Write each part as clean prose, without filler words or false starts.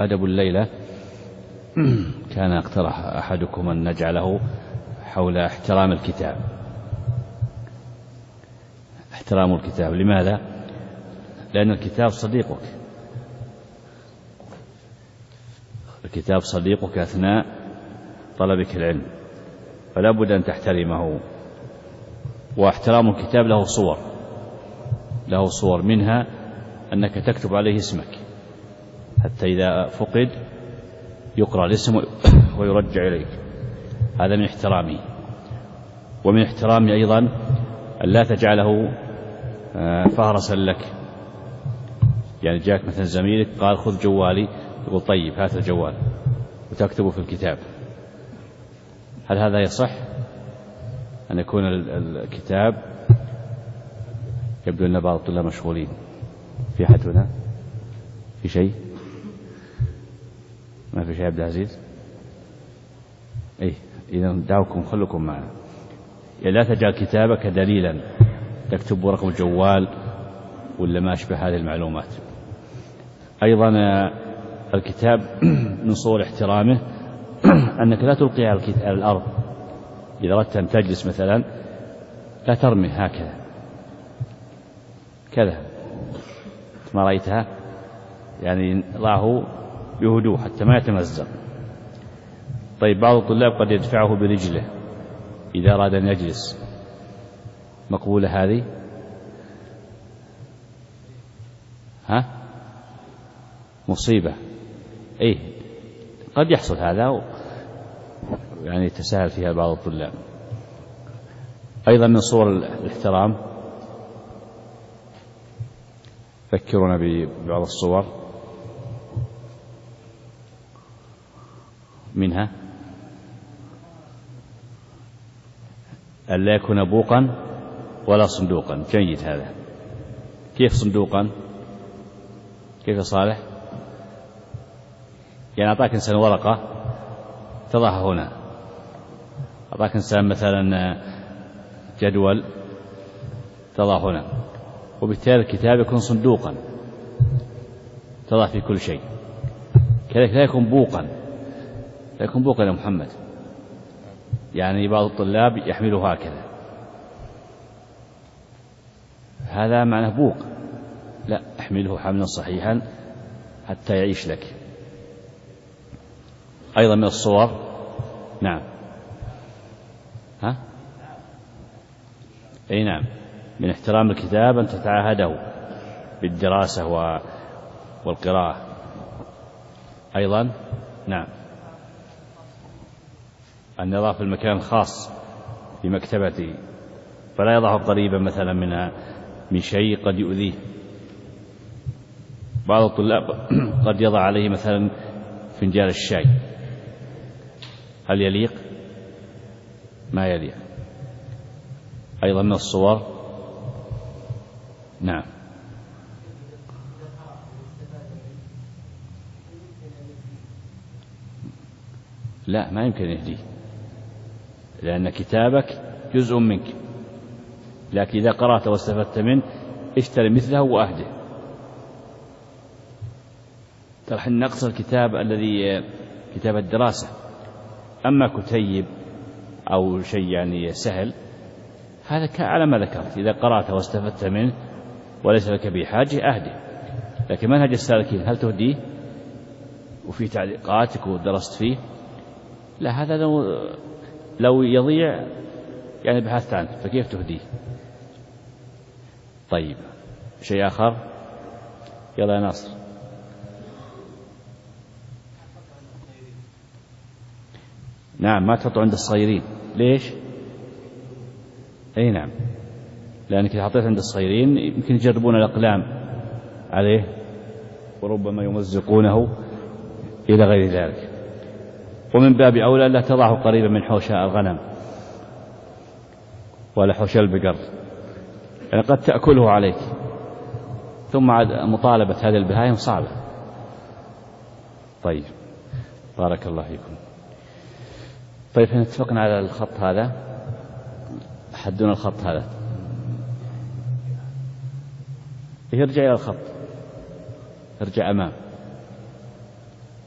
أدب الليلة كان اقترح أحدكم أن نجعله حول احترام الكتاب. احترام الكتاب، لماذا؟ لأن الكتاب صديقك، الكتاب صديقك أثناء طلبك العلم، فلا بد أن تحترمه. واحترام الكتاب له صور منها أنك تكتب عليه اسمك حتى إذا فقد يقرأ الاسم ويرجع إليك، هذا من احترامه. ومن احترامه أيضا أن لا تجعله فهرسا لك، يعني جاءك مثلا زميلك قال خذ جوالي، يقول طيب هات الجوال وتكتبه في الكتاب. هل هذا يصح أن يكون الكتاب؟ يبدو أن بعض الطلاب مشغولين. في أحد هنا؟ في شيء؟ ما في شيء عبد العزيز؟ إذا دعوكم خلكم معنا. يعني لا تجعل كتابك دليلا تكتب رقم الجوال ولا ما أشبه هذه المعلومات. أيضا الكتاب من صور احترامه أنك لا تلقي على الأرض. إذا أردت أن تجلس مثلا لا ترمي هكذا كذا، ما رأيتها؟ يعني ضعه بهدوء حتى ما يتمزق. طيب بعض الطلاب قد يدفعه برجله إذا أراد أن يجلس، مقبولة هذه؟ مصيبة. قد يحصل هذا، يعني يتساهل فيها بعض الطلاب. أيضا من صور الاحترام، ذكرنا ببعض الصور منها ألا يكون بوقا ولا صندوقا. جيد هذا. كيف صندوقا؟ كيف صالح؟ يعني أعطاك إنسان ورقة تضعها هنا، أعطاك إنسان مثلا جدول تضع هنا، وبالتالي الكتاب يكون صندوقا تضع في كل شيء. كذلك لا يكون بوقا، لا يكون بوقا يا محمد. يعني بعض الطلاب يحمله هكذا، هذا معناه بوق. لا، احمله حملا صحيحا حتى يعيش لك. أيضا من الصور، نعم، نعم، من احترام الكتاب أن تتعاهده بالدراسة والقراءة. أيضا نعم، أن يضع في المكان الخاص في مكتبته، فلا يضعه قريبا مثلا من شيء قد يؤذيه. بعض الطلاب قد يضع عليه مثلا فنجان الشاي، هل يليق؟ ما يليق. أيضا من الصور، نعم، لا ما يمكن يهديه، لأن كتابك جزء منك، لكن إذا قرأت واستفدت منه اشتري مثله وأهده. ترى نقص الكتاب الذي كتاب الدراسة، أما كتيب أو شيء يعني سهل هذا على ما ذكرت، إذا قرأت واستفدت منه وليس لك به حاجة أهده. لكن منهج السالكين هل تهديه وفي تعليقاتك ودرست فيه؟ لا، هذا لو يضيع يعني بحثت عنه، فكيف تهديه؟ طيب شيء آخر، يلا يا ناصر. نعم، ما تحطوا عند الصغيرين. ليش؟ نعم، لأنك إذا حطيت عند الصغيرين يمكن يجربون الأقلام عليه وربما يمزقونه إلى غير ذلك. ومن باب أولى لا تضعه قريبا من حوشاء الغنم ولا حوشاء البقر، يعني قد تأكله عليك، ثم مطالبة هذه البهائم صعبة. طيب بارك الله فيكم. طيب احنا اتفقنا على الخط هذا، حدنا الخط هذا، يرجع إلى الخط، ارجع أمام.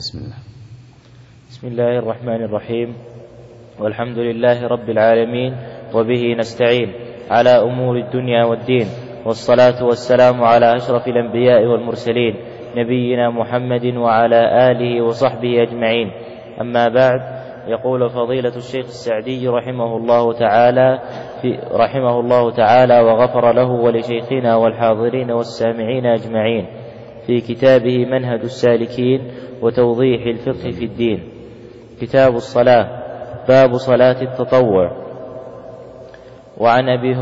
بسم الله. بسم الله الرحمن الرحيم، والحمد لله رب العالمين، وبه نستعين على أمور الدنيا والدين، والصلاة والسلام على أشرف الأنبياء والمرسلين نبينا محمد وعلى آله وصحبه أجمعين. أما بعد، يقول فضيلة الشيخ السعدي رحمه الله تعالى وغفر له ولشيخنا والحاضرين والسامعين أجمعين في كتابه منهج السالكين وتوضيح الفقه في الدين، كتاب الصلاة، باب صلاة التطوع. وعن أبي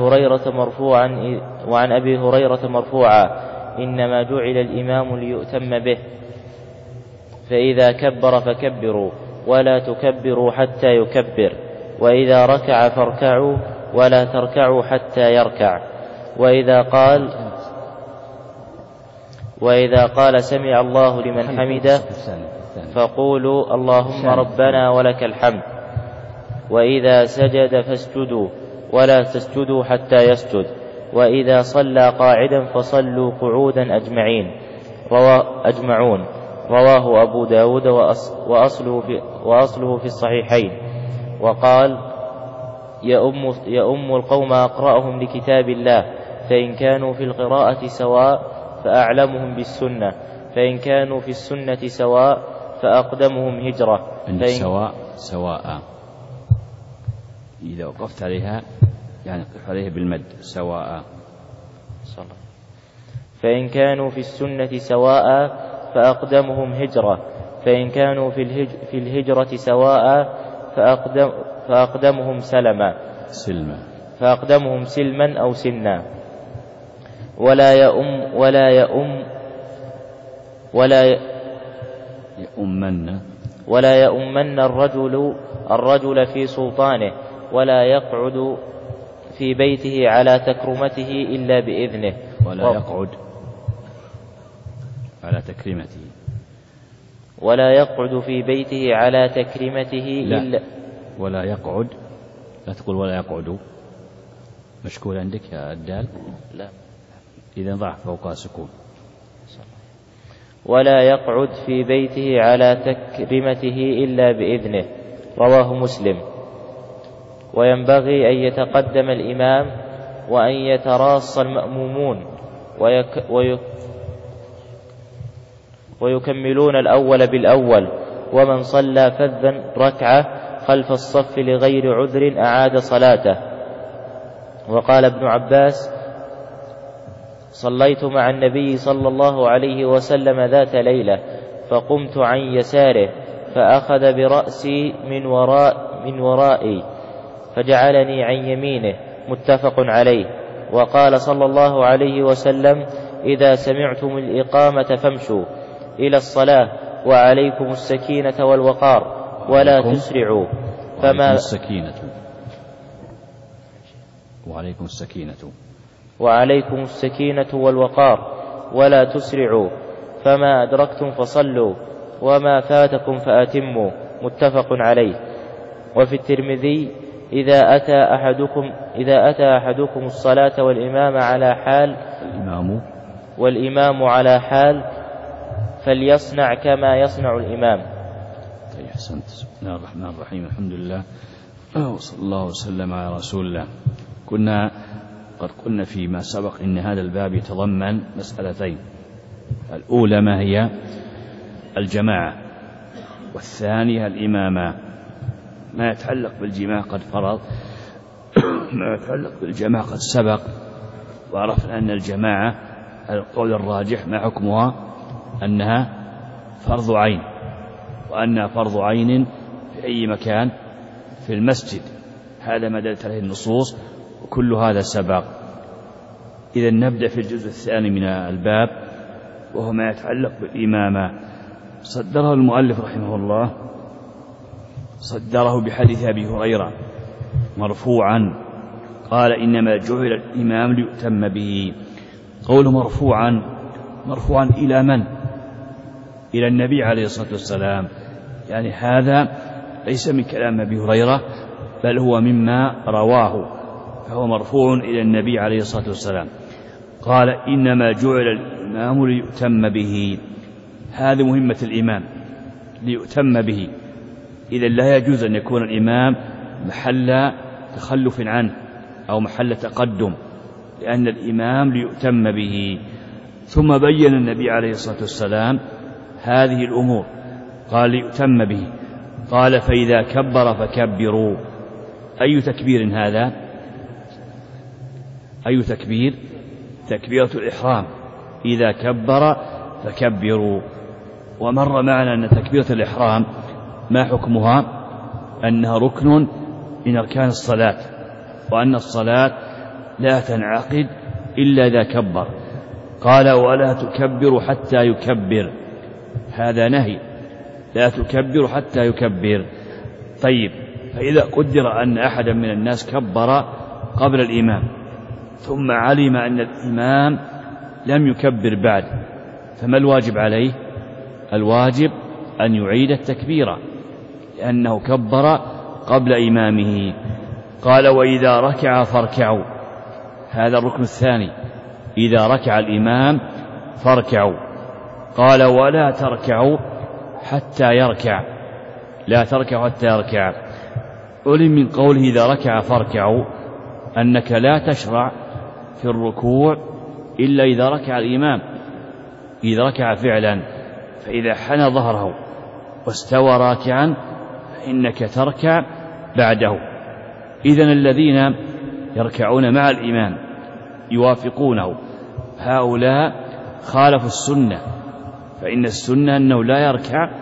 هريرة مرفوعا إنما جعل الإمام ليؤتم به، فإذا كبر فكبروا ولا تكبروا حتى يكبر، وإذا ركع فاركعوا ولا تركعوا حتى يركع، وإذا قال سمع الله لمن حمده فقولوا اللهم ربنا ولك الحمد، وإذا سجد فاسجدوا ولا تسجدوا حتى يسجد، وإذا صلى قاعدا فصلوا قعودا أجمعون. رواه أبو داود وأصله في الصحيحين. وقال يؤم القوم أقرأهم لكتاب الله، فإن كانوا في القراءة سواء فأعلمهم بالسنة، فإن كانوا في السنة سواء فأقدمهم هجرة. سواء إذا وقفت عليها يعني قف عليها بالمد سواء. فإن كانوا في السنة سواء فأقدمهم هجرة، فإن كانوا في الهجرة سواء فأقدمهم سلما أو سنا. ولا يؤمن الرجل في سلطانه، ولا يقعد في بيته على تكرمته إلا بإذنه، ولا يقعد على تكريمته، ولا يقعد في بيته على تكريمته إلا ولا يقعد، لا تقول ولا يقعد مشكول عندك يا الدال، لا إذا ضع فوقها سكون. ولا يقعد في بيته على تكريمته إلا بإذنه. رواه مسلم. وينبغي أن يتقدم الإمام وأن يتراص المأمومون ويكملون الأول بالأول، ومن صلى فذا ركعة خلف الصف لغير عذر أعاد صلاته. وقال ابن عباس: صليت مع النبي صلى الله عليه وسلم ذات ليلة، فقمت عن يساره فأخذ برأسي من ورائي فجعلني عن يمينه، متفق عليه. وقال صلى الله عليه وسلم: إذا سمعتم الإقامة فامشوا إلى الصلاة وعليكم السكينة والوقار ولا تسرعوا، وعليكم السكينة والوقار ولا تسرعوا، فما أدركتم فصلوا وما فاتكم فأتموا، متفق عليه. وفي الترمذي: إذا أتى أحدكم الصلاة والإمام على حال فليصنع كما يصنع الإمام. أحسنت. بسم الله الرحمن الرحيم، الحمد لله وصلى الله وسلم على رسول الله. قد قلنا فيما سبق إن هذا الباب يتضمن مسألتين: الأولى ما هي الجماعة، والثانية الإمامة. ما يتعلق بالجماعة قد فرض، ما يتعلق بالجماعة قد سبق، وعرفنا أن الجماعة القول الراجح ما حكمها أنها فرض عين، وأنها فرض عين في أي مكان في المسجد. هذا ما دلت عليه النصوص، وكل هذا سبق. إذا نبدأ في الجزء الثاني من الباب، وهو ما يتعلق بالإمامة. صدره المؤلف رحمه الله، صدره بحديث أبي هريرة مرفوعا قال: إنما جعل الإمام ليؤتم به. قوله مرفوعا إلى من؟ إلى النبي عليه الصلاة والسلام. يعني هذا ليس من كلام أبي هريرة، بل هو مما رواه، فهو مرفوع إلى النبي عليه الصلاة والسلام. قال: إنما جعل الإمام ليؤتم به. هذه مهمة الإمام، ليؤتم به. إذا لا يجوز أن يكون الإمام محل تخلف عنه أو محل تقدم، لأن الإمام ليؤتم به. ثم بين النبي عليه الصلاة والسلام هذه الأمور، قال ليؤتم به، قال فإذا كبر فكبروا. أي تكبير هذا؟ أي تكبير؟ تكبيرة الإحرام، إذا كبر فكبروا. ومر معنا أن تكبيرة الإحرام ما حكمها؟ أنها ركن من أركان الصلاة، وأن الصلاة لا تنعقد إلا إذا كبر. قال ولا تكبروا حتى يكبر، هذا نهي، لا تكبروا حتى يكبر. طيب، فإذا قدر أن أحدا من الناس كبر قبل الإمام ثم علم أن الإمام لم يكبر بعد، فما الواجب عليه؟ الواجب أن يعيد التكبير لأنه كبر قبل إمامه. قال وإذا ركع فاركعوا، هذا الركن الثاني، إذا ركع الإمام فاركعوا. قال ولا تركعوا حتى يركع، لا تركعوا حتى يركع. علم من قوله إذا ركع فاركعوا أنك لا تشرع في الركوع إلا إذا ركع الإمام، إذا ركع فعلا، فإذا حنى ظهره واستوى راكعا فإنك تركع بعده. إذن الذين يركعون مع الإمام يوافقونه هؤلاء خالفوا السنة، فإن السنة أنه لا يركع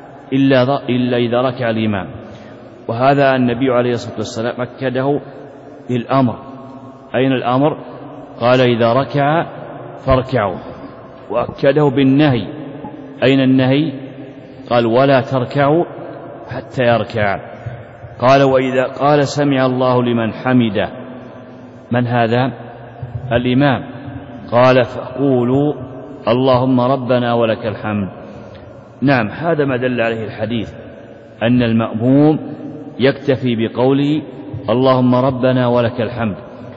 إلا إذا ركع الإمام، وهذا النبي عليه الصلاة والسلام أكده بالأمر. أين الأمر؟ قال إذا ركع فاركعوا، وأكده بالنهي. أين النهي؟ قال ولا تركعوا حتى يركع. قال وإذا قال سمع الله لمن حمده، من هذا؟ الإمام. قال فقولوا اللهم ربنا ولك الحمد. نعم، هذا ما دل عليه الحديث، أن المأموم يكتفي بقوله اللهم ربنا ولك الحمد،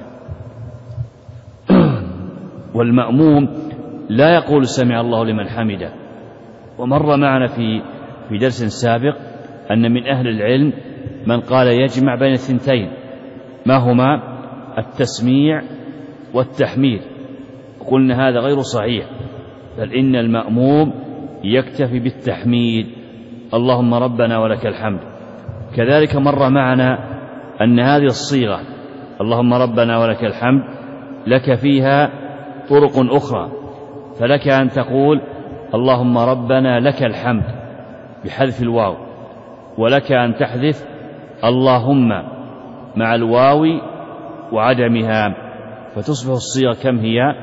والمأموم لا يقول سمع الله لمن حمده. ومر معنا في درس سابق أن من أهل العلم من قال يجمع بين الثنتين، ما هما؟ التسميع والتحميد. قلنا هذا غير صحيح، بل إن المأموم يكتفي بالتحميد اللهم ربنا ولك الحمد. كذلك مر معنا أن هذه الصيغة اللهم ربنا ولك الحمد لك فيها طرق أخرى، فلك أن تقول اللهم ربنا لك الحمد بحذف الواو، ولك أن تحذف اللهم مع الواو وعدمها، فتصبح الصيغة كم هي؟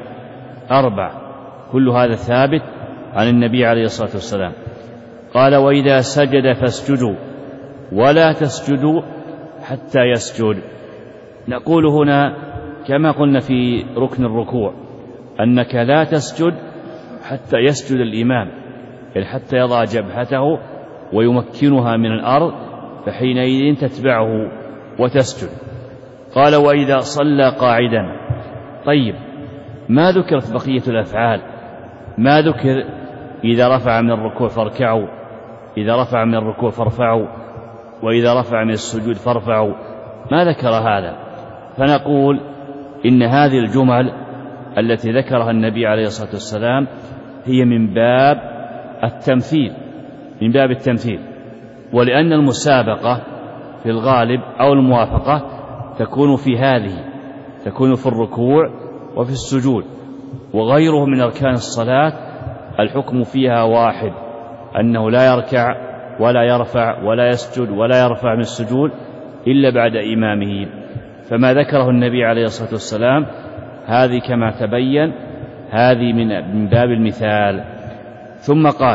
4. كل هذا ثابت عن النبي عليه الصلاة والسلام. قال وإذا سجد فاسجدوا ولا تسجدوا حتى يسجد. نقول هنا كما قلنا في ركن الركوع أنك لا تسجد حتى يسجد الإمام، يعني حتى يضع جبهته ويمكنها من الأرض، فحينئذ تتبعه وتسجد. قال وإذا صلى قاعدا. طيب، ما ذكرت بقية الأفعال؟ ما ذكر إذا رفع من الركوع فاركعوا، إذا رفع من الركوع فارفعوا، وإذا رفع من السجود فارفعوا، ما ذكر هذا. فنقول إن هذه الجمل التي ذكرها النبي عليه الصلاة والسلام هي من باب التمثيل، من باب التمثيل. ولأن المسابقة في الغالب أو الموافقة تكون في هذه، تكون في الركوع وفي السجود، وغيره من أركان الصلاة الحكم فيها واحد، أنه لا يركع ولا يرفع ولا يسجد ولا يرفع من السجود إلا بعد إمامه. فما ذكره النبي عليه الصلاة والسلام هذه كما تبين هذه من باب المثال. ثم قال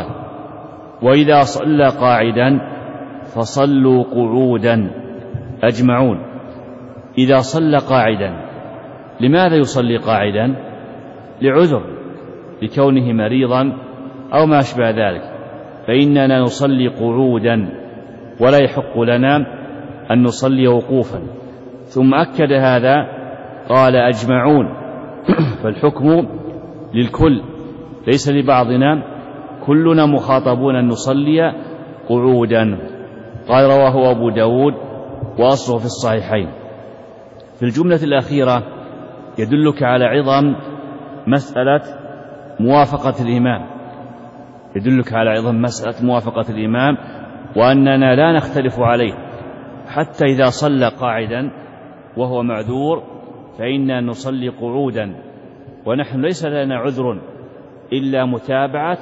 وإذا صلى قاعدا فصلوا قعودا أجمعون. إذا صلى قاعدا، لماذا يصلي قاعدا؟ لعذر، لكونه مريضا أو ما أشبه ذلك، فإننا نصلي قعودا ولا يحق لنا أن نصلي وقوفا. ثم أكد هذا قال أجمعون، فالحكم للكل ليس لبعضنا، كلنا مخاطبون أن نصلي قعودا. قال رواه أبو داود وأصله في الصحيحين. في الجملة الأخيرة يدلك على عظم مسألة موافقة الإمام، يدلك على عظم مسألة موافقة الإمام، وأننا لا نختلف عليه حتى إذا صلى قاعدا وهو معذور فإننا نصلي قعودا، ونحن ليس لنا عذر إلا متابعة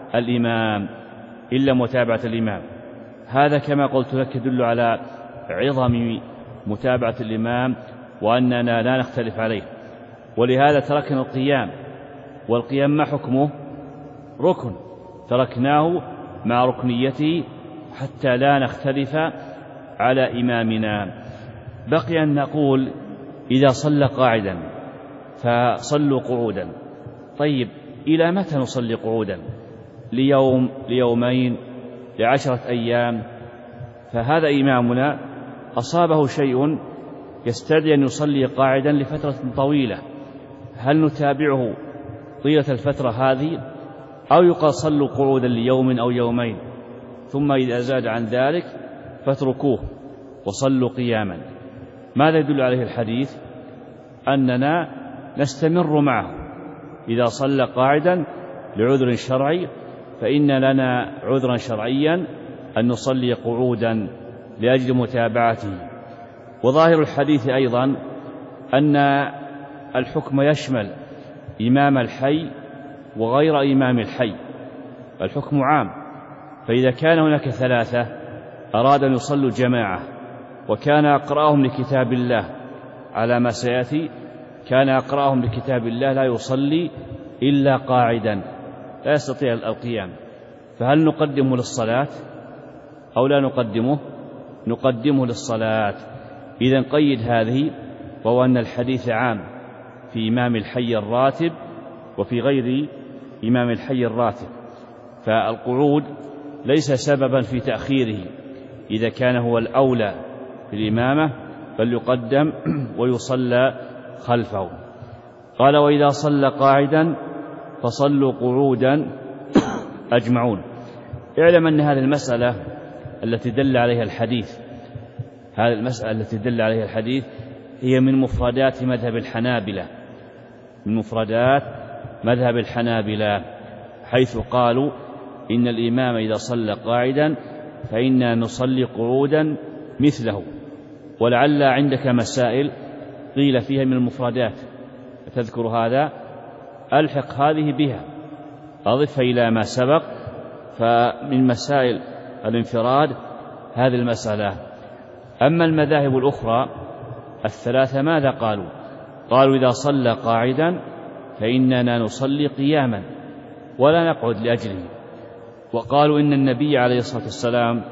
الإمام. هذا كما قلت لك يدل على عظم متابعة الإمام وأننا لا نختلف عليه. ولهذا تركنا القيام، والقيام ما حكمه؟ ركن، تركناه مع ركنيته حتى لا نختلف على إمامنا. بقي أن نقول إذا صلى قاعدا فصلوا قعودا. طيب إلى متى نصلي قعودا؟ ليوم، ليومين، ل10 أيام؟ فهذا إمامنا أصابه شيء يستدعي أن يصلي قاعدا لفترة طويلة، هل نتابعه طيلة الفترة هذه أو يقال صلوا قعودا ليوم أو يومين ثم إذا زاد عن ذلك فاتركوه وصلوا قياما؟ ماذا يدل عليه الحديث؟ أننا نستمر معه. إذا صلى قاعدا لعذر شرعي فإن لنا عذرا شرعيا أن نصلي قعودا لأجل متابعته. وظاهر الحديث أيضا أن الحكم يشمل إمام الحي وغير إمام الحي، الحكم عام. فإذا كان هناك 3 أراد أن يصلوا جماعة وكان أقرأهم لكتاب الله على ما سيأتي، كان أقرأهم لكتاب الله لا يصلي إلا قاعدا لا يستطيع القيام، فهل نقدمه للصلاة أو لا نقدمه؟ نقدمه للصلاة. إذن قيد هذه، وهو أن الحديث عام في إمام الحي الراتب وفي غير إمام الحي الراتب، فالقعود ليس سببا في تأخيره إذا كان هو الأولى في الإمامة، بل يقدم ويصلى خلفه. قال وإذا صلى قاعدا فصلوا قعودا أجمعون. اعلم أن هذه المسألة التي دل عليها الحديث، هذه المسألة التي دل عليها الحديث هي من مفردات مذهب الحنابلة، من مفردات مذهب الحنابلة، حيث قالوا إن الإمام إذا صلى قاعدا فإننا نصلي قعودا مثله. ولعل عندك مسائل قيل فيها من المفردات تذكر هذا، ألحق هذه بها، أضف إلى ما سبق. فمن مسائل الانفراد هذه المسألة. أما المذاهب الأخرى 3 ماذا قالوا؟ قالوا إذا صلى قاعدا فإننا نصلي قياما ولا نقعد لأجله. وقالوا إن النبي عليه الصلاة والسلام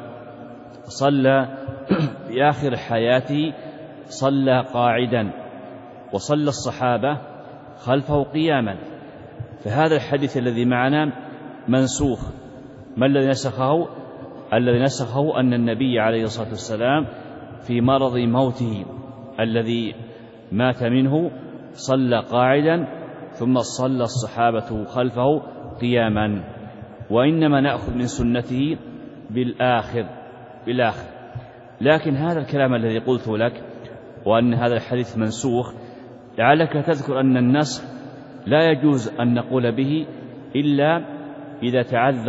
صلى في آخر حياته صلى قاعدا وصلى الصحابة خلفه قياما. فهذا الحديث الذي معنا منسوخ. ما الذي نسخه؟ الذي نسخه أن النبي عليه الصلاة والسلام في مرض موته الذي مات منه صلى قاعدا ثم صلى الصحابة خلفه قياما. وإنما نأخذ من سنته بالآخر. لكن هذا الكلام الذي قلت لك وأن هذا الحديث منسوخ، لعلك تذكر أن النسخ لا يجوز أن نقول به إلا إذا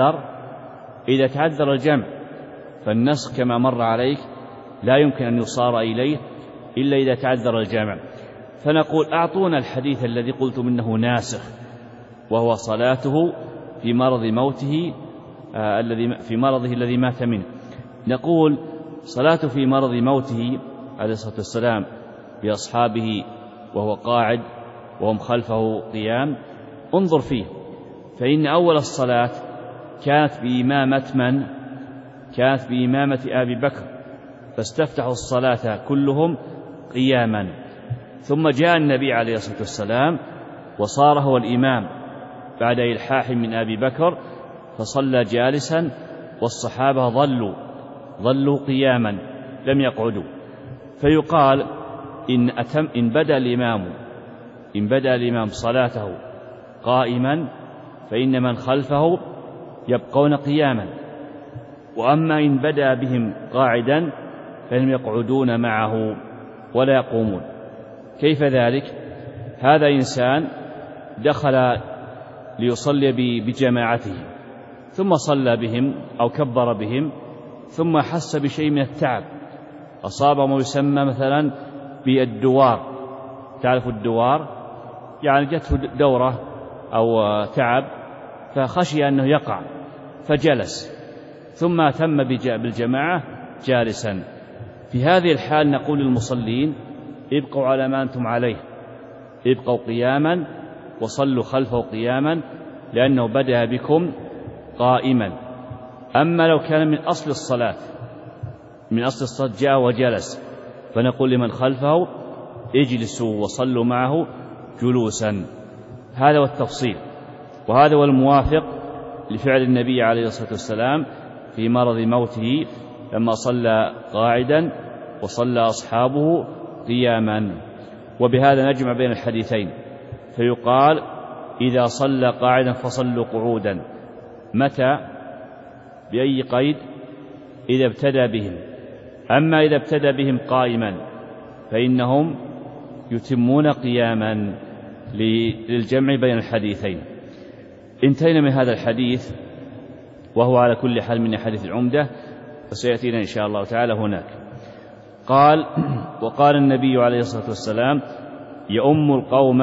تعذر الجمع. فالنسخ كما مر عليك لا يمكن أن يصار إليه إلا إذا تعذر الجمع. فنقول أعطونا الحديث الذي قلت منه ناسخ، وهو صلاته في مرض موته في مرضه الذي مات منه. نقول صلاته في مرض موته عليه الصلاة والسلام بأصحابه وهو قاعد وهم خلفه قيام، انظر فيه، فإن أول الصلاة كانت بإمامة من؟ كانت بإمامة أبي بكر، فاستفتحوا الصلاة كلهم قياما، ثم جاء النبي عليه الصلاة والسلام وصار هو الإمام بعد إلحاح من أبي بكر فصلى جالسا، والصحابة ظلوا قياما لم يقعدوا. فيقال إن بدأ الإمام صلاته قائما فإن من خلفه يبقون قياما، وأما إن بدأ بهم قاعدا فهم يقعدون معه ولا يقومون. كيف ذلك؟ هذا إنسان دخل ليصلي بجماعته ثم صلى بهم أو كبر بهم ثم حس بشيء من التعب، أصاب ما يسمى مثلا بالدوار، تعرف الدوار، يعني جته دورة أو تعب فخشي أنه يقع فجلس ثم أتم بالجماعة جالسا. في هذه الحال نقول للمصلين ابقوا على ما أنتم عليه، ابقوا قياما وصلوا خلفه قياما لأنه بدأ بكم قائما. أما لو كان من أصل الصلاة جاء وجلس فنقول لمن خلفه اجلسوا وصلوا معه جلوسا. هذا هو التفصيل، وهذا هو الموافق لفعل النبي عليه الصلاة والسلام في مرض موته لما صلى قاعدا وصلى أصحابه قياما. وبهذا نجمع بين الحديثين، فيقال إذا صلى قاعدا فصلوا قعودا. متى؟ بأي قيد؟ إذا ابتدى بهم. أما إذا ابتدى بهم قائما فإنهم يتمون قياما للجمع بين الحديثين. انتهينا من هذا الحديث، وهو على كل حال من حديث العمدة، وسيأتينا إن شاء الله تعالى هناك. قال: وقال النبي عليه الصلاة والسلام: يؤم القوم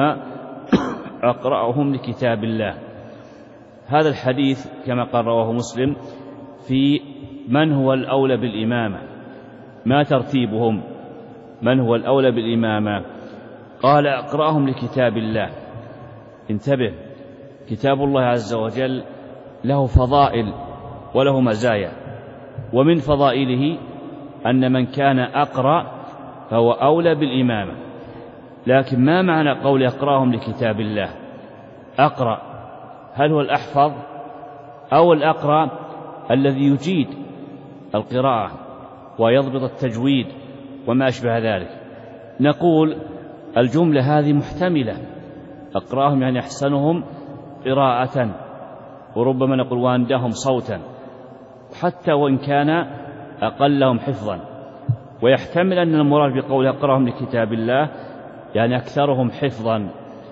أقرأهم لكتاب الله. هذا الحديث كما قال رواه مسلم في من هو الأولى بالإمامة، ما ترتيبهم، من هو الأولى بالإمامة. قال: أقرأهم لكتاب الله. انتبه، كتاب الله عز وجل له فضائل وله مزايا، ومن فضائله أن من كان أقرأ فهو أولى بالإمامة. لكن ما معنى قول أقرأهم لكتاب الله؟ أقرأ هل هو الأحفظ أو الأقرأ الذي يجيد القراءة ويضبط التجويد وما أشبه ذلك؟ نقول الجملة هذه محتملة، أقرأهم يعني أحسنهم قراءة، وربما نقول وأندهم صوتا، حتى وإن كان أقلهم حفظا. ويحتمل أن المراد بقول أقرأهم لكتاب الله يعني أكثرهم حفظا،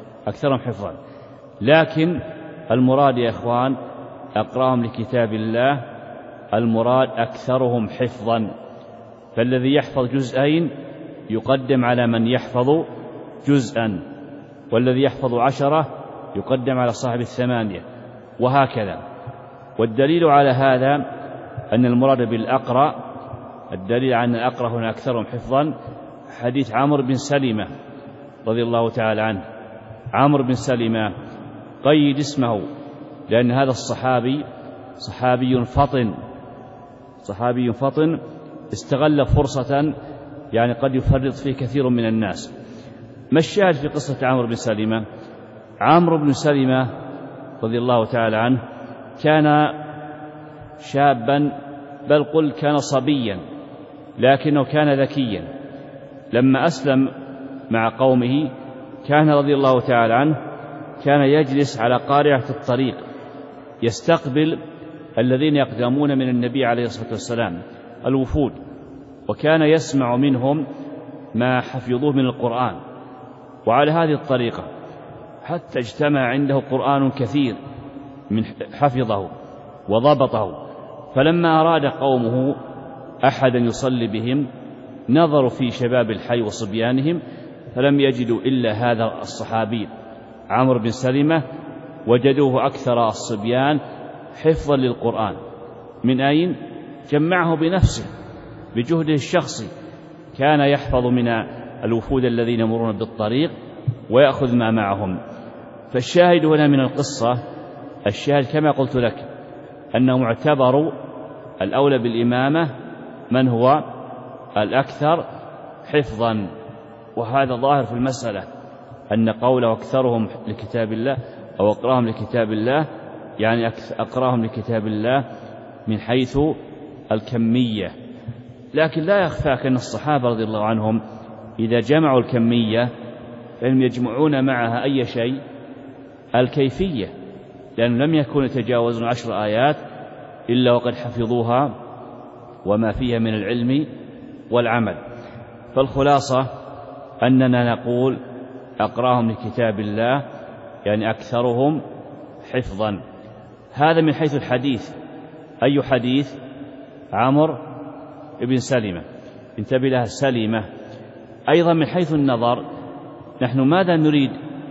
لكن المراد يا إخوان أقرأهم لكتاب الله المراد أكثرهم حفظا، فالذي يحفظ جزئين يقدم على من يحفظ جزءا، والذي يحفظ 10 يقدم على صاحب 8، وهكذا. والدليل على هذا أن المراد بالأقرأ، الدليل على أن الأقرأ هنا أكثرهم حفظا حديث عمرو بن سلمة رضي الله تعالى عنه. عمرو بن سلمة قيد اسمه، لأن هذا الصحابي صحابي فطن استغل فرصة يعني قد يفرط فيه كثير من الناس. ما الشاهد في قصة عمرو بن سلمة؟ عمرو بن سلمة رضي الله تعالى عنه كان شابا، بل قل كان صبيا، لكنه كان ذكيا. لما أسلم مع قومه كان رضي الله تعالى عنه كان يجلس على قارعة الطريق يستقبل الذين يقدمون من النبي عليه الصلاة والسلام الوفود، وكان يسمع منهم ما حفظوه من القرآن. وعلى هذه الطريقة حتى اجتمع عنده قرآن كثير من حفظه وضبطه. فلما أراد قومه أحدا يصلي بهم نظروا في شباب الحي وصبيانهم فلم يجدوا إلا هذا الصحابي عمرو بن سلمة، وجدوه أكثر الصبيان حفظا للقرآن. من أين؟ جمعه بنفسه بجهده الشخصي، كان يحفظ من الوفود الذين يمرون بالطريق ويأخذ ما معهم. فالشاهد هنا من القصة، الشاهد كما قلت لك أنه معتبر الأولى بالإمامة من هو الأكثر حفظا، وهذا ظاهر في المسألة أن قوله أكثرهم لكتاب الله أو أقراهم لكتاب الله يعني أقراهم لكتاب الله من حيث الكمية. لكن لا يخفاك أن الصحابة رضي الله عنهم إذا جمعوا الكمية فهم يجمعون معها أي شيء؟ الكيفية، لأنهم لم يكونوا يتجاوزون 10 آيات إلا وقد حفظوها وما فيها من العلم والعمل. فالخلاصة أننا نقول أقراهم لكتاب الله يعني أكثرهم حفظا. هذا من حيث الحديث. أي حديث؟ عمرو بن سلمة، انتبه لها سلمة. أيضا من حيث النظر نحن ماذا نريد،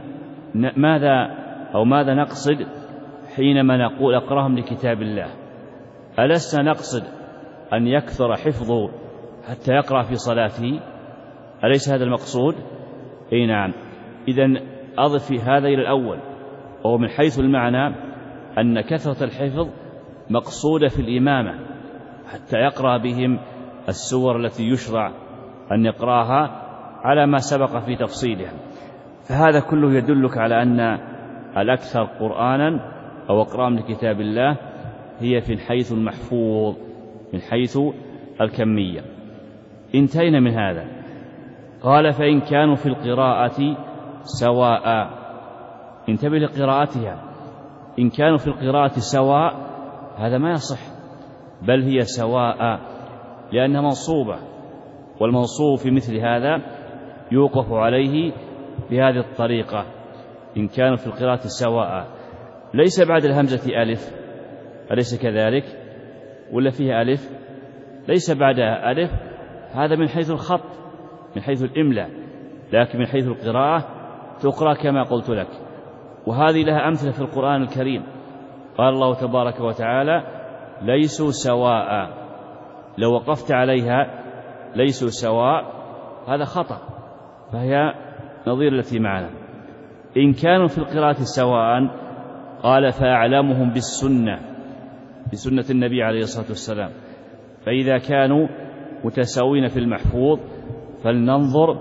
ماذا نقصد حينما نقول أقراهم لكتاب الله؟ ألسنا نقصد أن يكثر حفظه حتى يقرأ في صلاته؟ أليس هذا المقصود؟ أي نعم. إذن أضف هذا إلى الأول، وهو من حيث المعنى أن كثرة الحفظ مقصودة في الإمامة حتى يقرأ بهم السور التي يشرع أن يقرأها على ما سبق في تفصيلها. فهذا كله يدلك على أن الأكثر قرآنا أو أقراهم لكتاب الله هي في حيث المحفوظ، من حيث الكمية. انتهينا من هذا. قال فإن كانوا في القراءة سواء، انتبه لقراءتها. إن كانوا في القراءة سواء هذا ما يصح، بل هي سواء لأنها منصوبة، والمنصوب في مثل هذا يوقف عليه بهذه الطريقة. إن كانوا في القراءة سواء، ليس بعد الهمزة ألف، أليس كذلك؟ ولا فيها ألف؟ ليس بعدها ألف. هذا من حيث الخط، من حيث الإملاء، لكن من حيث القراءة تقرأ كما قلت لك. وهذه لها أمثلة في القرآن الكريم. قال الله تبارك وتعالى ليسوا سواء، لو وقفت عليها ليسوا سواء هذا خطأ، فهي نظير التي معنا. إن كانوا في القراءة سواء قال فأعلمهم بالسنة، بسنة النبي عليه الصلاة والسلام. فإذا كانوا متساوين في المحفوظ فلننظر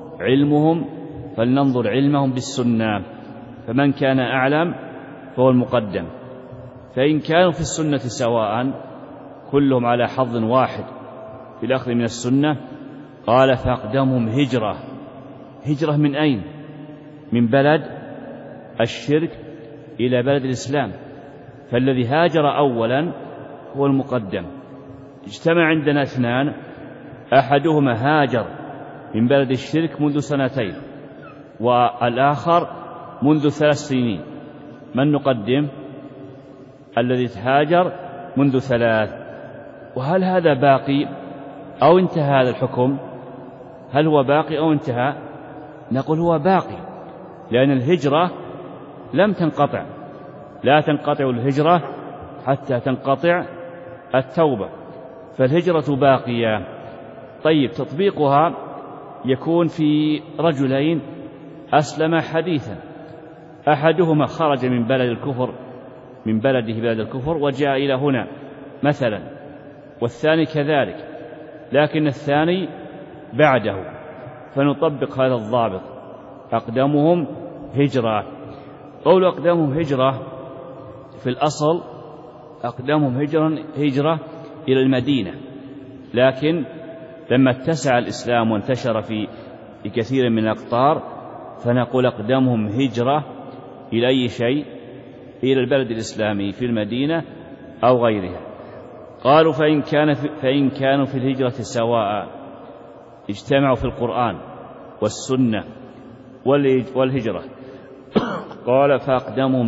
علمهم بالسنة، فمن كان أعلم فهو المقدم. فإن كانوا في السنة سواء كلهم على حظ واحد في الأخذ من السنة قال فأقدمهم هجرة من أين؟ من بلد الشرك إلى بلد الإسلام، فالذي هاجر أولا هو المقدم. اجتمع عندنا اثنان، أحدهما هاجر من بلد الشرك منذ 2 والآخر منذ 3 سنين، من نقدم؟ الذي هاجر منذ 3. وهل هذا باقي أو انتهى هذا الحكم؟ هل هو باقي أو انتهى؟ نقول هو باقي، لأن الهجرة لم تنقطع، لا تنقطع الهجرة حتى تنقطع التوبة، فالهجرة باقية. طيب، تطبيقها يكون في رجلين أسلم حديثا، أحدهما خرج من بلد الكفر، من بلده بلد الكفر وجاء إلى هنا مثلا، والثاني كذلك، لكن الثاني بعده، فنطبق هذا الضابط أقدمهم هجرة. قول أقدمهم هجرة في الأصل أقدمهم هجرة إلى المدينة، لكن لما اتسع الإسلام وانتشر في كثير من الأقطار فنقول أقدمهم هجرة إلى أي شيء؟ إلى البلد الإسلامي في المدينة أو غيرها. قالوا فإن كانوا في الهجرة سواء، اجتمعوا في القرآن والسنة والهجرة. قال فأقدمهم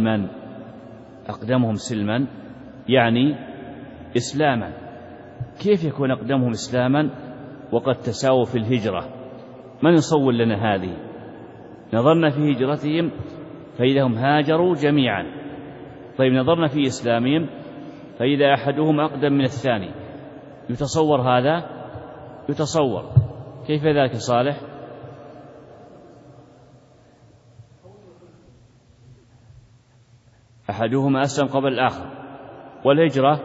سلما يعني إسلاما. كيف يكون أقدمهم إسلاما وقد تساووا في الهجرة؟ من يصور لنا هذه؟ نظرنا في هجرتهم فإذا هم هاجروا جميعا. طيب، نظرنا في إسلامهم فإذا أحدهم أقدم من الثاني. يتصور هذا؟ يتصور. كيف ذلك صالح؟ أحدهما أسلم قبل الآخر. والهجرة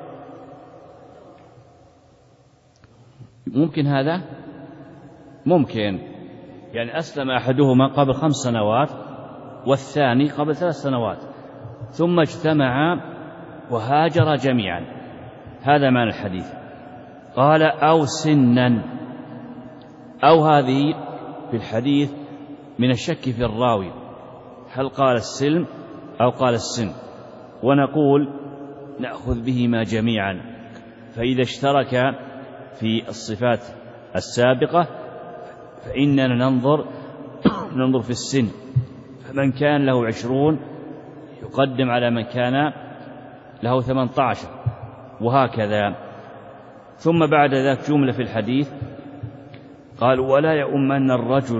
ممكن هذا؟ ممكن، يعني أسلم أحدهما قبل 5 سنوات والثاني قبل 3 سنوات، ثم اجتمعا وهاجر جميعا. هذا معنى الحديث. قال أو سنا، أو هذه في الحديث من الشك في الراوي، هل قال السلم أو قال السن؟ ونقول نأخذ بهما جميعا، فإذا اشترك في الصفات السابقة فإننا ننظر في السن، فمن كان له 20 يقدم على من كان له 18، وهكذا. ثم بعد ذلك جملة في الحديث قال: ولا يؤمن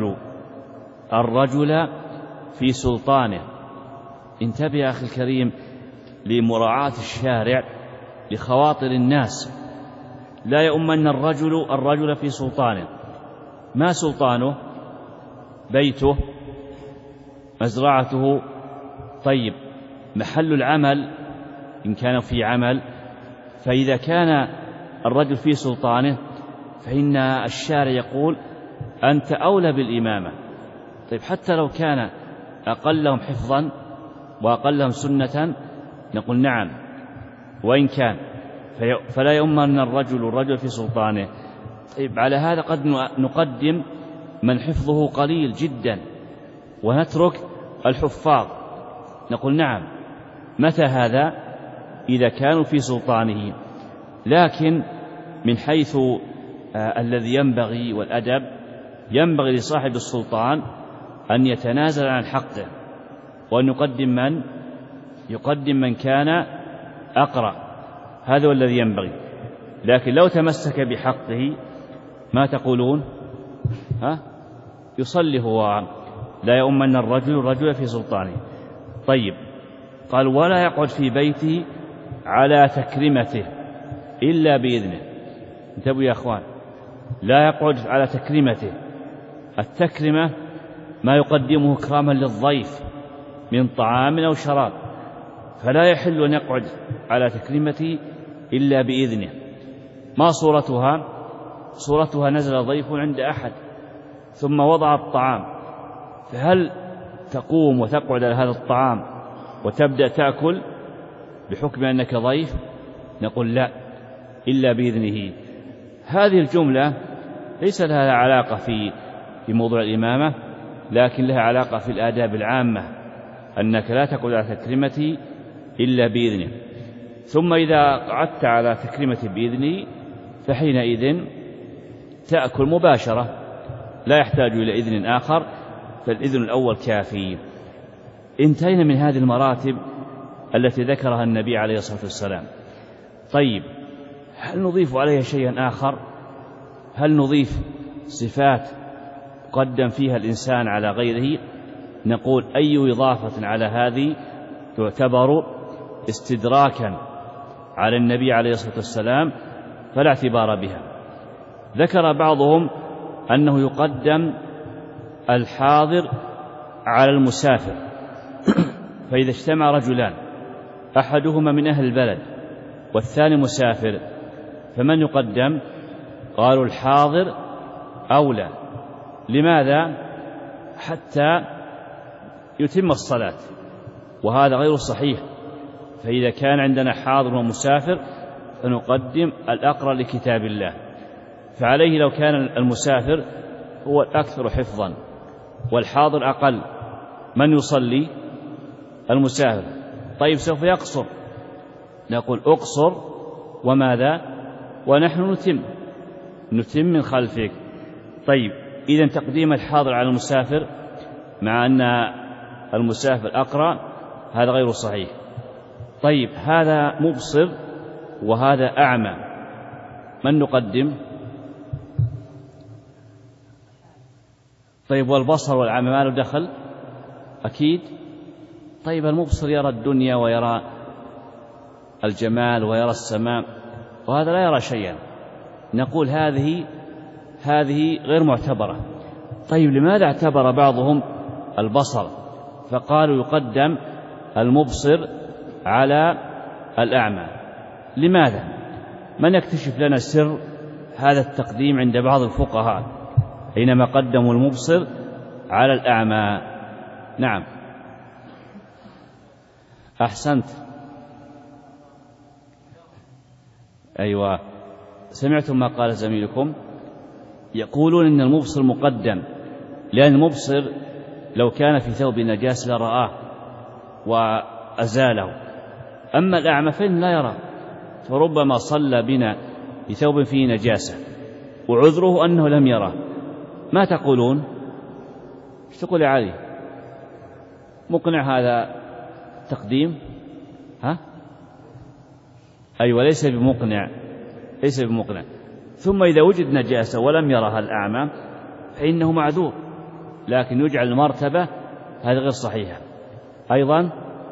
الرجل في سلطانه. انتبه يا أخي الكريم لمراعاة الشارع لخواطر الناس. لا يؤمن الرجل في سلطانه. ما سلطانه؟ بيته، مزرعته، طيب محل العمل إن كان في عمل. فإذا كان الرجل في سلطانه فإن الشارع يقول: أنت أولى بالإمامة. طيب حتى لو كان أقلهم حفظا وأقلهم سنة نقول نعم، وإن كان فلا يؤمن الرجل في سلطانه. طيب على هذا قد نقدم من حفظه قليل جدا ونترك الحفاظ، نقول نعم. متى هذا؟ إذا كانوا في سلطانه. لكن من حيث الذي ينبغي والأدب، ينبغي لصاحب السلطان أن يتنازل عن حقه وأن يقدم من كان أقرأ. هذا هو الذي ينبغي. لكن لو تمسك بحقه ما تقولون؟ يصلي هو. لا يؤمن الرجل في سلطانه. طيب قال: ولا يقعد في بيته على تكريمته إلا بإذنه. انتبهوا يا أخوان، لا يقعد على تكريمته. التكرمة ما يقدمه إكراما للضيف من طعام أو شراب، فلا يحل أن يقعد على تكريمته إلا بإذنه. ما صورتها؟ صورتها نزل ضيف عند أحد ثم وضع الطعام، فهل تقوم وتقعد على هذا الطعام وتبدأ تأكل بحكم أنك ضيف؟ نقول لا، إلا بإذنه. هذه الجملة ليس لها علاقة في موضوع الإمامة، لكن لها علاقة في الآداب العامة، أنك لا تقعد على تكريمتي إلا بإذنه. ثم إذا قعدت على تكريمتي بإذنه فحينئذ تأكل مباشرة، لا يحتاج إلى إذن آخر، فالإذن الأول كافي. انتهينا من هذه المراتب التي ذكرها النبي عليه الصلاة والسلام. طيب هل نضيف عليها شيئا آخر؟ هل نضيف صفات قدم فيها الإنسان على غيره؟ نقول: أي إضافة على هذه تعتبر استدراكا على النبي عليه الصلاة والسلام فلا اعتبار بها. ذكر بعضهم أنه يقدم الحاضر على المسافر، فإذا اجتمع رجلان أحدهما من أهل البلد والثاني مسافر فمن يقدم؟ قالوا: الحاضر أولى. لماذا؟ حتى يتم الصلاة، وهذا غير صحيح. فإذا كان عندنا حاضر ومسافر فنقدم الأقرأ لكتاب الله. فعليه لو كان المسافر هو الأكثر حفظا والحاضر أقل، من يصلي؟ المسافر. طيب سوف يقصر، نقول: أقصر وماذا؟ ونحن نتم من خلفك. طيب إذن تقديم الحاضر على المسافر مع أن المسافر أقرأ هذا غير صحيح. طيب هذا مبصر وهذا أعمى، من نقدم؟ طيب والبصر والعمى ما له دخل؟ أكيد. طيب المبصر يرى الدنيا ويرى الجمال ويرى السماء، وهذا لا يرى شيئا، نقول هذه غير معتبرة. طيب لماذا اعتبر بعضهم البصر فقالوا يقدم المبصر على الأعمى؟ لماذا؟ من يكتشف لنا سر هذا التقديم عند بعض الفقهاء حينما قدموا المبصر على الأعمى؟ نعم أحسنت، أيوة سمعتم ما قال زميلكم، يقولون إن المبصر مقدم لأن المبصر لو كان في ثوب نجاس لرآه وأزاله، أما الأعمى فإن لا يرى، فربما صلى بنا بثوب فيه نجاسة وعذره أنه لم يره، ما تقولون؟ ايش تقول يا علي؟ مقنع هذا التقديم؟ ها؟ أيوة، ليس بمقنع، ليس بمقنع. ثم إذا وجد نجاسة ولم يرها الأعمى فإنه معذور، لكن يجعل المرتبة هذا غير صحيحة أيضا.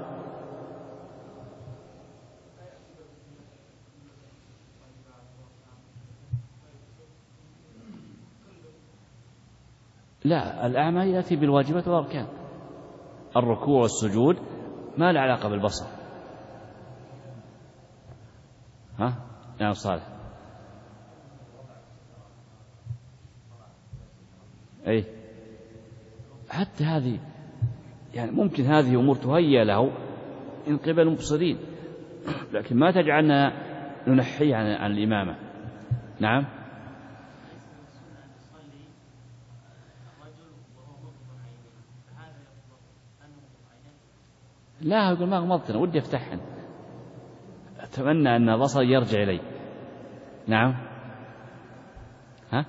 لا، الأعمى يأتي بالواجبات والأركان، الركوع والسجود ما له علاقة بالبصر. ها؟ نعم صالح. أي حتى هذه يعني ممكن هذه أمور تهيأ له من قبل المبصرين، لكن ما تجعلنا ننحي عن الإمامة. نعم. لا، يقول ما غمضتنا، ودي افتحهن، أتمنى أن بصري يرجع إلي. نعم. ها؟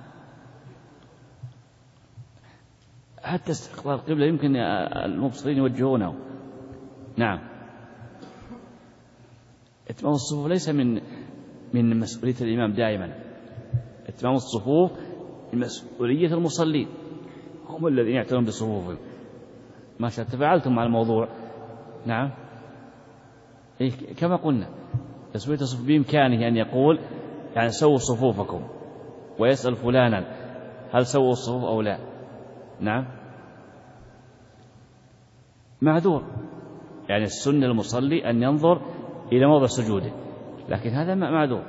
حتى استقبال القبلة يمكن المبصرين يوجهونه. نعم. إتمام الصفوف ليس من مسؤولية الإمام دائما، إتمام الصفوف من مسؤولية المصلين، هم الذين يعتنون بصفوفهم. ما شاء تفاعلتم مع الموضوع. نعم. إيه كما قلنا تسوية الصفوف بإمكانه أن يقول يعني سووا صفوفكم، ويسأل فلانا هل سووا الصفوف أو لا. نعم. معذور، يعني السنة المصلي أن ينظر إلى موضع سجوده، لكن هذا معذور.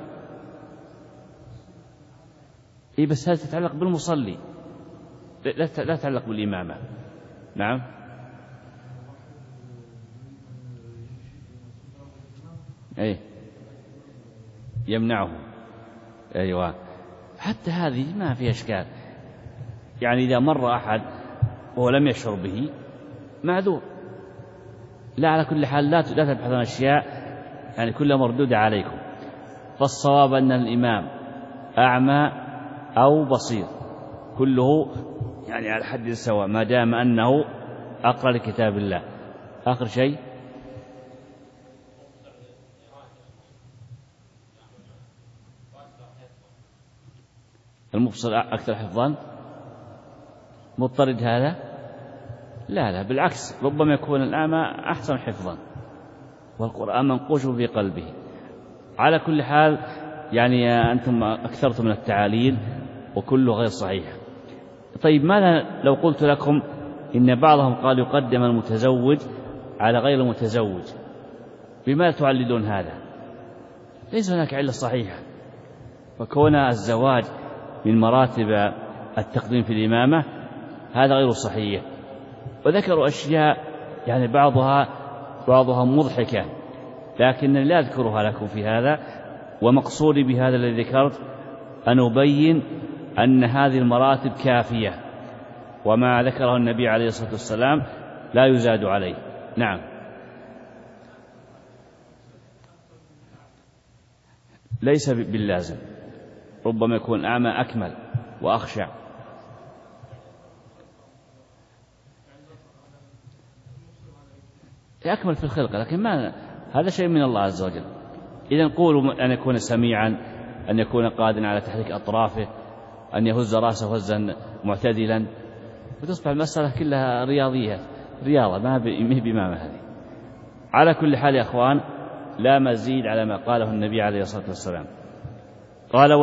إيه بس هذا تتعلق بالمصلي، لا تتعلق بالإمامة. نعم. أي يمنعه. أيوة، حتى هذه ما فيها إشكال، يعني إذا مر أحد ولم يشعر به معذور. لا، على كل حال لا تبحثون أشياء يعني كلها مردودة عليكم، فالصواب أن الإمام أعمى أو بصير كله يعني على حد سواء ما دام أنه أقرأ لكتاب الله. آخر شيء المبصر أكثر حفظا، مضطرد هذا؟ لا بالعكس، ربما يكون الأعمى أحسن حفظا والقرآن منقوش في قلبه. على كل حال يعني أنتم أكثرتم من التعاليل وكله غير صحيح. طيب ماذا لو قلت لكم إن بعضهم قال يقدم المتزوج على غير المتزوج، بماذا تعللون هذا؟ ليس هناك علة صحيحة، وكون الزواج من مراتب التقديم في الإمامة هذا غير صحيح. وذكروا أشياء يعني بعضها مضحكة، لكنني لا أذكرها لكم في هذا، ومقصودي بهذا الذي ذكرت أن أبين أن هذه المراتب كافية، وما ذكره النبي عليه الصلاة والسلام لا يزاد عليه. نعم. ليس باللازم، ربما يكون أعمى أكمل وأخشع. أكمل في الخلقة، لكن ما هذا شيء من الله عز وجل. إذا نقول أن يكون سميعا، أن يكون قادرا على تحريك أطرافه، أن يهز رأسه هزا معتدلا، وتصبح المسألة كلها رياضة ما بإمامة هذه. على كل حال يا أخوان لا مزيد على ما قاله النبي عليه الصلاة والسلام. قال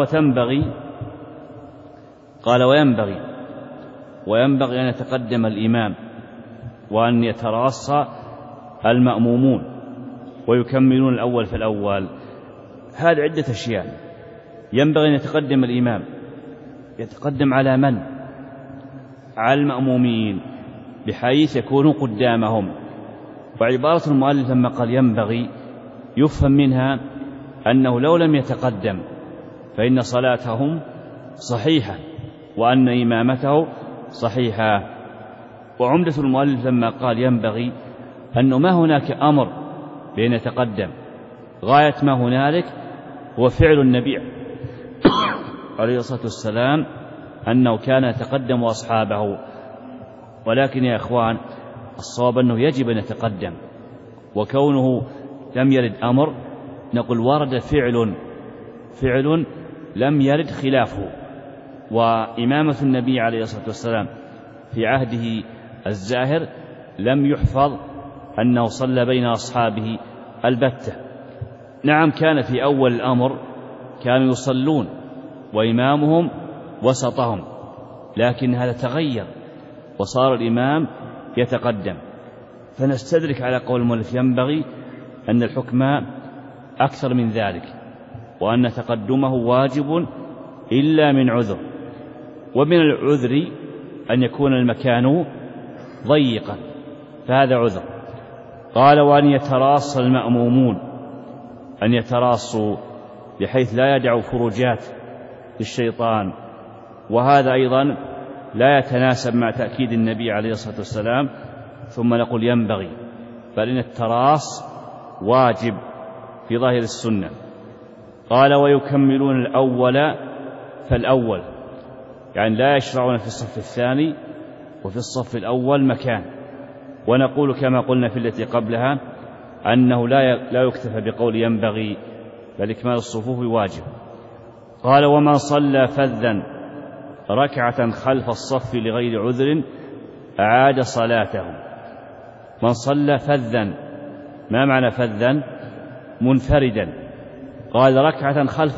وينبغي أن يتقدم الإمام وأن يتراصى المأمومون ويكملون الأول فالأول. هذه عدة أشياء. ينبغي أن يتقدم الإمام، يتقدم على من؟ على المأمومين بحيث يكونوا قدامهم. وعبارة المؤلف لما قال ينبغي يفهم منها أنه لو لم يتقدم فإن صلاتهم صحيحة وأن إمامته صحيحة. وعمدة المؤلف لما قال ينبغي أنه ما هناك أمر بأن يتقدم، غاية ما هنالك هو فعل النبي عليه الصلاة والسلام أنه كان يتقدم أصحابه، ولكن يا إخوان الصواب أنه يجب أن يتقدم، وكونه لم يرد أمر نقول ورد فعل لم يرد خلافه. وإمامة النبي عليه الصلاة والسلام في عهده الزاهر لم يحفظ أنه صلى بين أصحابه البتة. نعم كان في أول الأمر كانوا يصلون وإمامهم وسطهم، لكن هذا تغير وصار الإمام يتقدم، فنستدرك على قول المؤلف ينبغي أن الحكم أكثر من ذلك، وأن تقدمه واجب إلا من عذر، ومن العذر أن يكون المكان ضيقا فهذا عذر. قال وأن يتراص المأمومون، أن يتراصوا بحيث لا يدعوا فروجات للشيطان، وهذا أيضا لا يتناسب مع تأكيد النبي عليه الصلاة والسلام ثم نقول ينبغي، بل إن التراص واجب في ظاهر السنة. قال ويكملون الأول فالأول، يعني لا يشرعون في الصف الثاني وفي الصف الأول مكان. ونقول كما قلنا في التي قبلها أنه لا يكتفى بقول ينبغي، بل إكمال الصفوف واجب. قال ومن صلى فذا ركعة خلف الصف لغير عذر أعاد صلاته. من صلى فذا، ما معنى فذا؟ منفردا. قال ركعة خلف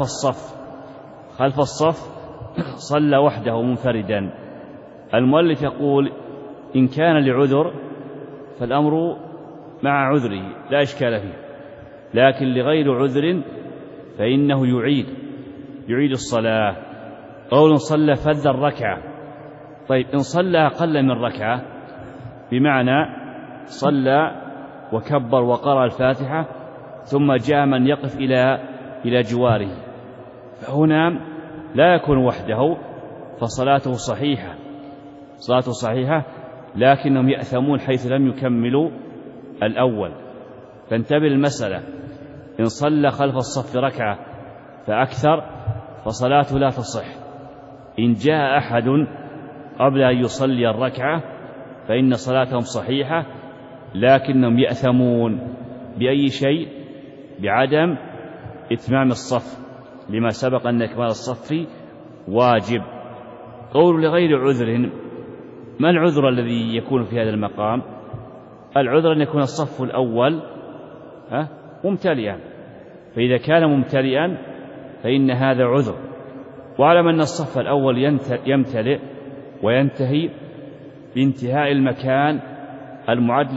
الصف صلى وحده منفردا. المؤلف يقول إن كان لعذر فالأمر مع عذره لا إشكال فيه، لكن لغير عذر فإنه يعيد الصلاة. قول صلى فذ الركعة، طيب إن صلى أقل من ركعة بمعنى صلى وكبر وقرأ الفاتحة ثم جاء من يقف إلى جواره، فهنا لا يكون وحده فصلاته صحيحة، لكنهم يأثمون حيث لم يكملوا الأول. فانتبه المسألة، إن صلى خلف الصف ركعة فأكثر فصلاته لا تصح. إن جاء أحد قبل أن يصلي الركعة فإن صلاتهم صحيحة، لكنهم يأثمون بأي شيء؟ بعدم إتمام الصف، لما سبق أن إكمال الصف واجب. قول لغير عذر، ما العذر الذي يكون في هذا المقام؟ العذر أن يكون الصف الأول ممتلئا، فإذا كان ممتلئا فإن هذا عذر. واعلم أن الصف الأول يمتلئ وينتهي بانتهاء المكان المعد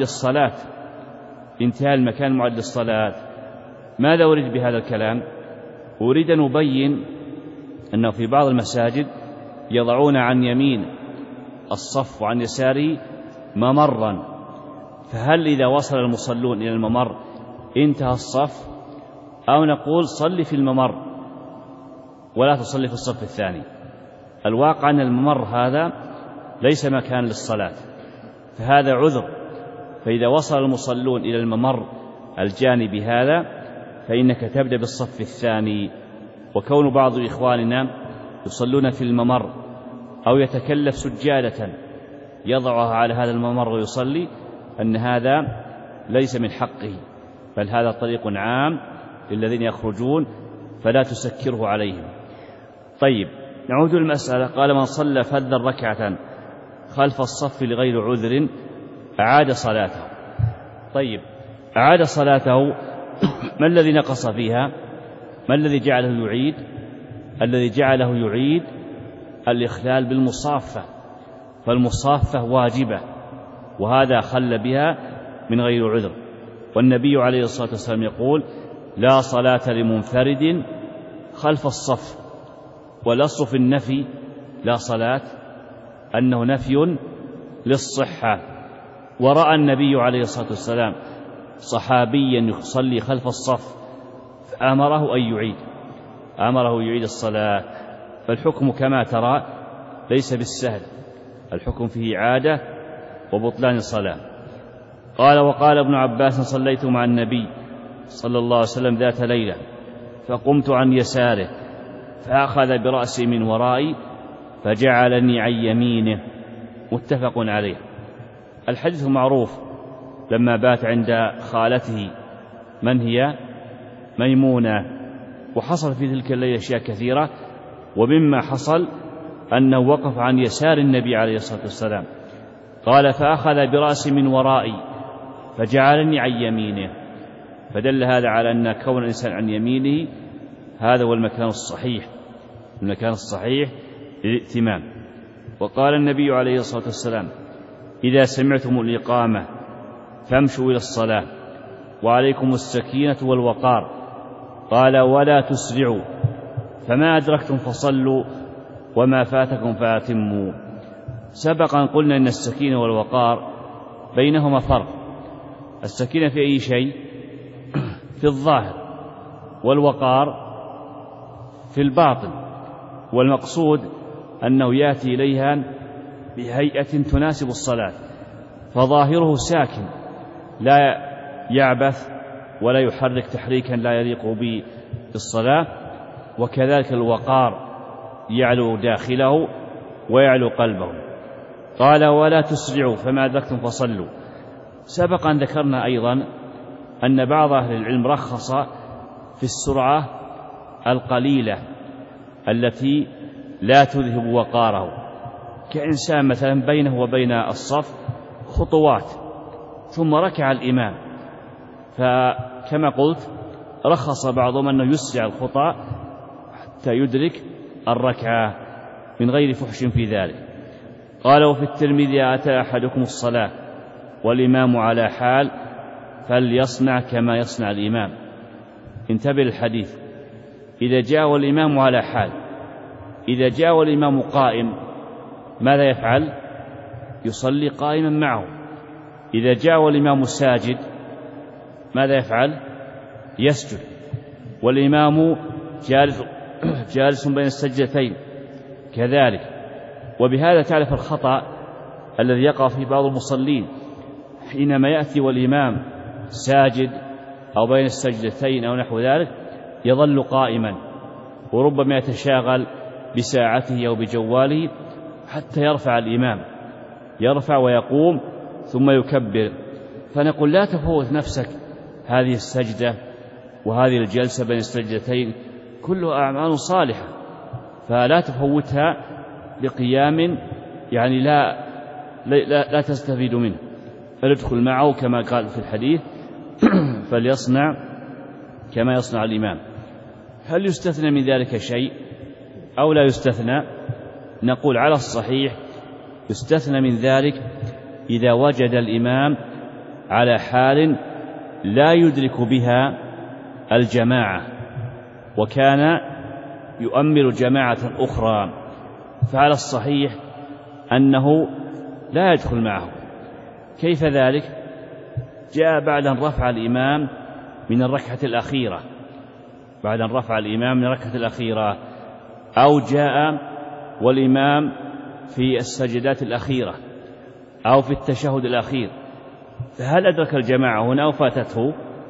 للصلاة. ماذا أريد بهذا الكلام؟ أريد أن أبين أنه في بعض المساجد يضعون عن يمين الصف وعن يساره ممرا، فهل إذا وصل المصلون إلى الممر انتهى الصف، أو نقول صلي في الممر ولا تصلي في الصف الثاني؟ الواقع أن الممر هذا ليس مكان للصلاة، فهذا عذر. فإذا وصل المصلون إلى الممر الجانبي هذا فإنك تبدأ بالصف الثاني. وكون بعض إخواننا يصلون في الممر أو يتكلف سجادة يضعها على هذا الممر ويصلي، أن هذا ليس من حقه، بل هذا طريق عام للذين يخرجون فلا تسكره عليهم. طيب نعود المسألة. قال من صلى فذا ركعة خلف الصف لغير عذر أعاد صلاته. طيب أعاد صلاته، ما الذي نقص فيها؟ ما الذي جعله يعيد؟ الذي جعله يعيد الإخلال بالمصافة، فالمصافة واجبة، وهذا خل بها من غير عذر. والنبي عليه الصلاة والسلام يقول لا صلاة لمنفرد خلف الصف. والأصل في النفي لا صلاة أنه نفي للصحة. ورأى النبي عليه الصلاة والسلام صحابيا يصلي خلف الصف فأمره أن يعيد الصلاة. فالحكم كما ترى ليس بالسهل، الحكم فيه عادة وبطلان الصلاة. قال وقال ابن عباس صليت مع النبي صلى الله عليه وسلم ذات ليلة فقمت عن يساره فأخذ برأسي من ورائي فجعلني عن يمينه. متفق عليه. الحديث معروف لما بات عند خالته من هي؟ ميمونة، وحصل في تلك الليلة أشياء كثيرة، ومما حصل أنه وقف عن يسار النبي عليه الصلاة والسلام. قال فأخذ برأسي من ورائي فجعلني عن يمينه، فدل هذا على أن كون الإنسان عن يمينه هذا هو المكان الصحيح، المكان الصحيح للائتمام. وقال النبي عليه الصلاة والسلام إذا سمعتم الإقامة فامشوا إلى الصلاة وعليكم السكينة والوقار. قال ولا تسرعوا، فما أدركتم فصلوا وما فاتكم فأتموا. سبقا قلنا أن السكينة والوقار بينهما فرق. السكينة في أي شيء؟ في الظاهر، والوقار في الباطن، والمقصود أنه يأتي إليها بهيئة تناسب الصلاة، فظاهره ساكن لا يعبث ولا يحرك تحريكا لا يليق بالصلاة، وكذلك الوقار يعلو داخله ويعلو قلبه. قال ولا تسرعوا فما أدركتم فصلوا. سبقا ذكرنا أيضا أن بعض أهل العلم رخص في السرعة القليلة التي لا تذهب وقاره، كإنسان مثلا بينه وبين الصف خطوات ثم ركع الإمام، فكما قلت رخص بعضهم أنه يسرع الخطى حتى يدرك الركعة من غير فحش في ذلك. قال وفي الترمذي أتى أحدكم الصلاة والإمام على حال فليصنع كما يصنع الإمام. انتبه الحديث، إذا جاء والإمام على حال، إذا جاء والإمام قائم ماذا يفعل؟ يصلي قائما معه. إذا جاء والإمام ساجد ماذا يفعل؟ يسجد. والإمام جالس بين السجدتين كذلك. وبهذا تعرف الخطأ الذي يقع في بعض المصلين حينما يأتي والإمام ساجد أو بين السجدتين أو نحو ذلك، يظل قائما وربما يتشاغل بساعته أو بجواله حتى يرفع الإمام، يرفع ويقوم ثم يكبر. فنقول لا تفوت نفسك هذه السجدة وهذه الجلسة بين السجدتين، كلها أعمال صالحة، فلا تفوتها بقيام يعني لا تستفيد منه، فليدخل معه كما قال في الحديث فليصنع كما يصنع الإمام. هل يستثنى من ذلك شيء أو لا يستثنى؟ نقول على الصحيح يستثنى من ذلك إذا وجد الإمام على حال لا يدرك بها الجماعة وكان يؤمل جماعة أخرى، فعلى الصحيح أنه لا يدخل معه. كيف ذلك؟ جاء بعد أن رفع الإمام من الركعة الأخيرة، بعد أن رفع الإمام من الركعة الأخيرة، أو جاء والإمام في السجدات الأخيرة أو في التشهد الأخير، فهل أدرك الجماعة هنا أو فاتته؟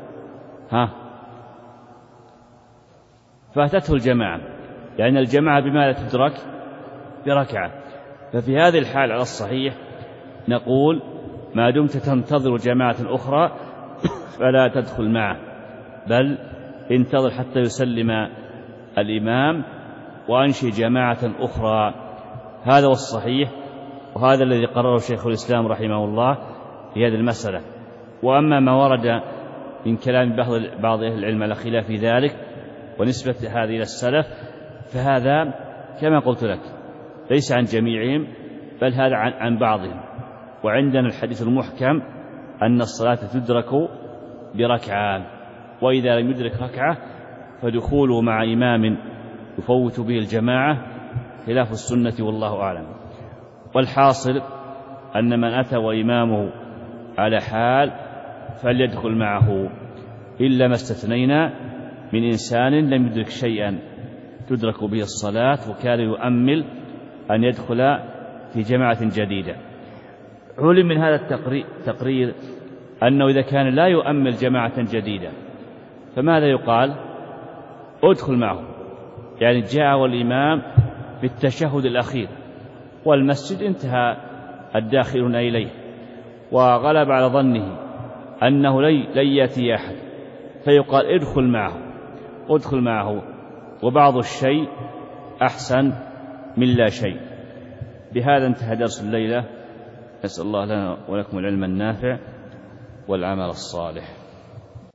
فاتته الجماعة، لأن الجماعة بماذا تدرك؟ بركعة. ففي هذه الحال على الصحيح نقول ما دمت تنتظر جماعة أخرى فلا تدخل معه، بل انتظر حتى يسلم الإمام وأنشئ جماعة أخرى. هذا هو الصحيح، وهذا الذي قرره شيخ الإسلام رحمه الله في هذه المسألة. وأما ما ورد من كلام بعض أهل العلم على خلاف ذلك ونسبة هذه إلى السلف، فهذا كما قلت لك ليس عن جميعهم، بل هذا عن بعضهم. وعندنا الحديث المحكم أن الصلاة تدرك بركعة، وإذا لم يدرك ركعة فدخوله مع إمام يفوت به الجماعة خلاف السنة والله أعلم. والحاصل أن من أتى وإمامه على حال فليدخل معه، إلا ما استثنينا من إنسان لم يدرك شيئا تدرك به الصلاة وكان يؤمل أن يدخل في جماعة جديدة. علم من هذا التقرير أنه إذا كان لا يؤمل جماعة جديدة فماذا يقال؟ ادخل معه، يعني جاء والإمام في التشهد الأخير والمسجد انتهى الداخلون إليه، وغلب على ظنه أنه لن يأتي أحد، فيقال ادخل معه، وبعض الشيء أحسن من لا شيء. بهذا انتهى درس الليلة. نسأل الله لنا ولكم العلم النافع والعمل الصالح.